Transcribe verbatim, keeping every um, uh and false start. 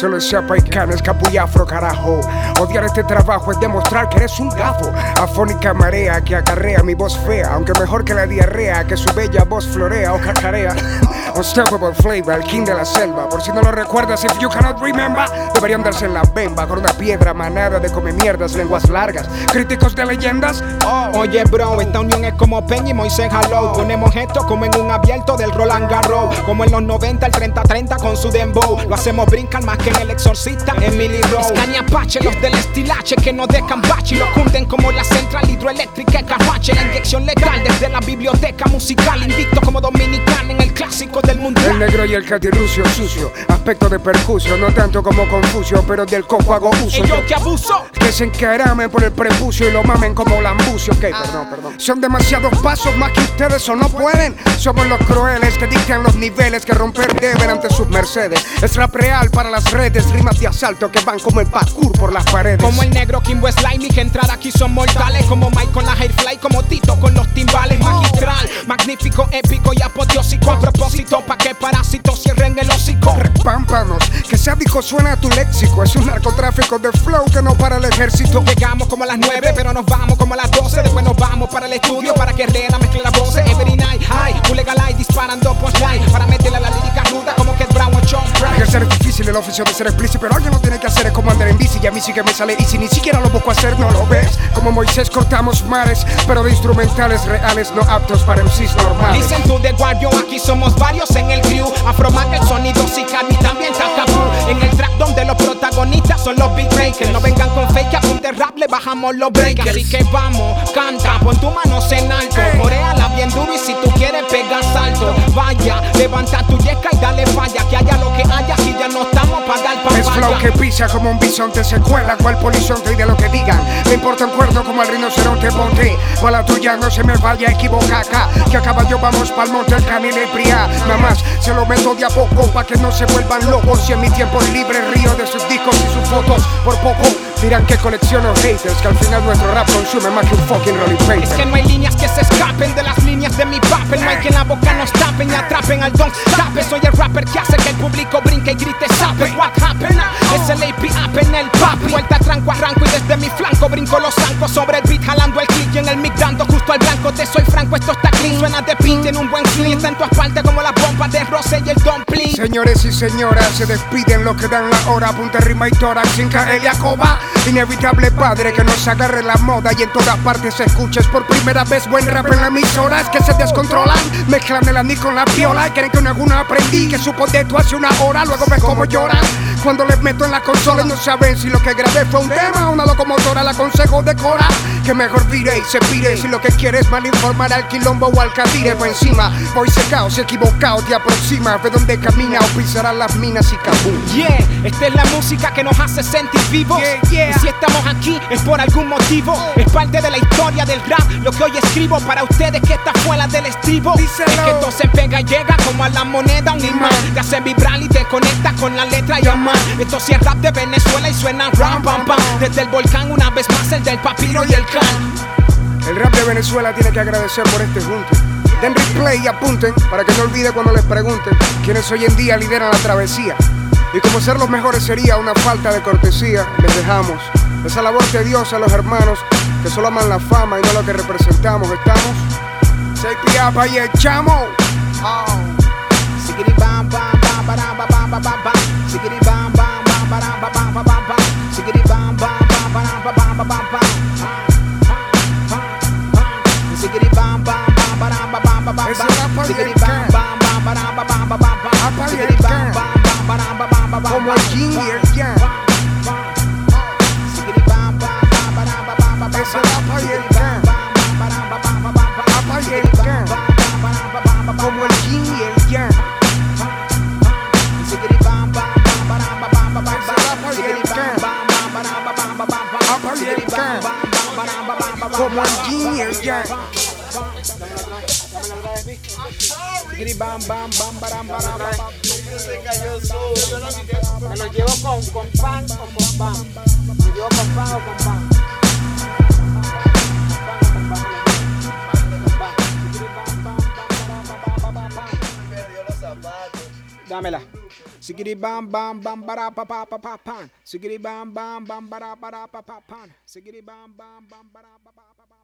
Solo es chapa y cana, escapullafro, carajo. Odiar este trabajo es demostrar que eres un gafo. Afónica marea que acarrea mi voz fea, aunque mejor que la diarrea, que su bella voz florea o cacarea. Unstoppable flavor, el king de la selva. Por si no lo recuerdas, if you cannot remember, deberían darse en la bemba con una piedra manada de come mierdas, lenguas largas. Críticos de leyendas, oh. Oye bro, esta unión es como Peña y Moisés Hello. Ponemos esto como en un abierto del Roland Garros, como en los noventa el treinta treinta con su dembow. Lo hacemos brincar más que en El Exorcista, Emily Rose. Scania Apache, los del estilache que no dejan bache y lo cunden como la central hidroeléctrica de Carhuache. La inyección legal desde la biblioteca musical, invicto como dominicano en el clásico del mundial. El negro y el catirrucio sucio, aspecto de percusión, no tanto como Confucio, pero del coco hago uso. Y yo que abuso, que se encaramen por el prepucio y lo mamen como lambucio. Ok, perdón, perdón. Son demasiados pasos más que ustedes o no pueden. Somos los crueles que dictan los niveles que romper deben ante sus mercedes. Es rap real para las redes, rimas de asalto que van como el parkour por las paredes. Como el negro Kimbo Slime y que entrar aquí son mortales. Como Mike con la Hairfly, como Tito con los timbales. Magistral, magnífico, épico y apoteósico. A propósito, pa' que parásitos cierren el hocico. Repámpanos, que sádico suena tu léxico. Es un narcotráfico de flow que no para el ejército. Llegamos como a las nueve, pero nos vamos como a las doce. Después nos vamos para el estudio para que Herrera mezcle las voces. Every night, high, Pulegalai disparando punchline para meterle a la lírica ruda como que Brown o John Brown. Ejercer es difícil, el oficio de ser explícito, pero alguien lo tiene que hacer. Es como andar en bici y a mí sí que me sale. Y si ni siquiera lo busco hacer, no lo ves. Como Moisés cortamos mares, pero de instrumentales reales no aptos para M Cs normales. Listen to the guardio, aquí somos varios en el crew. Afromac, el sonido Sican y también Takaboo. En el track donde los protagonistas son los beat breakers. No vengan con fake, a un de rap le bajamos los breakers. Así que vamos, canta, pon tu manos en alto. Coréala bien duro y si tú quieres pega salto. Vaya, levanta tu yesca y dale falla. Que haya lo que haya, aquí ya no estamos para dar papaya. Es flow que pisa como un bisonte, se cuela cual polizonte y de lo que digan. Me importa un cuerno como el rinoceronte, ponte. Pa' la tuya no se me vaya a equivocar acá. Que a caballo vamos pa'l monte, el canil y priá. Nada más se lo meto de a poco pa' que no se vuelvan locos. Y en mi tiempo libre río de sus discos y sus fotos. Por poco dirán que colecciono haters, que al final nuestro rap consume más que un fucking rolling paper. Es que no hay líneas que se escapen de las líneas de mi papel. No hay que en la boca nos tapen y atrapen al don tape. Soy el rapper que hace que el público brinque y grite sape. What happened? Es el A P up en el papi. Vuelta tranco arranco y desde mi flanco brinco los zancos sobre el beat jalando el click y en el mic dando justo al blanco. Te soy franco, esto está clean. Suena de pin, tiene un buen clean. Está en tu asfalto como las bombas de Rose y el dumpling. Señores y señoras, se despiden los que dan la hora. Punta rima y tórax sin caer y acoba. Inevitable padre que nos agarre la moda y en todas partes escuches por primera vez buen rap en las emisoras que se descontrolan. Mezclan el anís con la viola y creen que en alguna aprendí que supo de tú hace una hora. Luego ves cómo lloran cuando les meto en la consola y no saben si lo que grabé fue un tema o una locomotora. La consejo decora que mejor vire y se pire. Si lo que quieres mal informar al quilombo o al catire por encima. Voy secado, si equivocado te aproxima. Ve donde camina o pisarás las minas y kabum. Yeah, esta es la música que nos hace sentir vivos. Yeah, yeah. Y si estamos aquí es por algún motivo. Es parte de la historia del rap. Lo que hoy escribo para ustedes que esta fue la del estribo. Díselo. Es que todo se pega y llega como a la moneda un imán. Te hace vibrar y te conecta con la letra y amar. Esto sí es rap de Venezuela y suena ram pam pam. Desde el volcán una vez más el del papiro y el can. El rap de Venezuela tiene que agradecer por este junte. Den replay y apunten para que no olvide cuando les pregunten quienes hoy en día lideran la travesía. Y como ser los mejores sería una falta de cortesía, les dejamos esa labor de Dios a los hermanos que solo aman la fama y no lo que representamos. Estamos Sepiapa y el chamo. Oh. Sigiri bam bam bam bam bam bam bam bam. Sigiri bam bam bam bam bam bam bam bam. Sigiri bam bam bam bam bam bam bam bam. Sigiri bam bam bam bam bam bam bam. Sigiri bam bam bam bam bam bam bam. Sigiri bam bam bam bam bam bam bam. Como el yin y el yang. Sigiri bam bam bam bam bam bam bam. Ese rapa y el yang. Rapa y el yang. Como el yin y el yang. Sigiri bam bam bam bam bam bam. Ese rapa y el yang. Rapa y el yang. Como el yin y el yang. Sigiri bam bam bam bam bam bam. Me lo llevo con, con pan o con pan. Me lo llevo con pan o con pan. Dámela. Sigiri bam bam bam bara pa pa pa pa pan. Sigiri bam bam bam bara bara pa pa pan. Sigiri bam bam bam bara pa pa pa pa.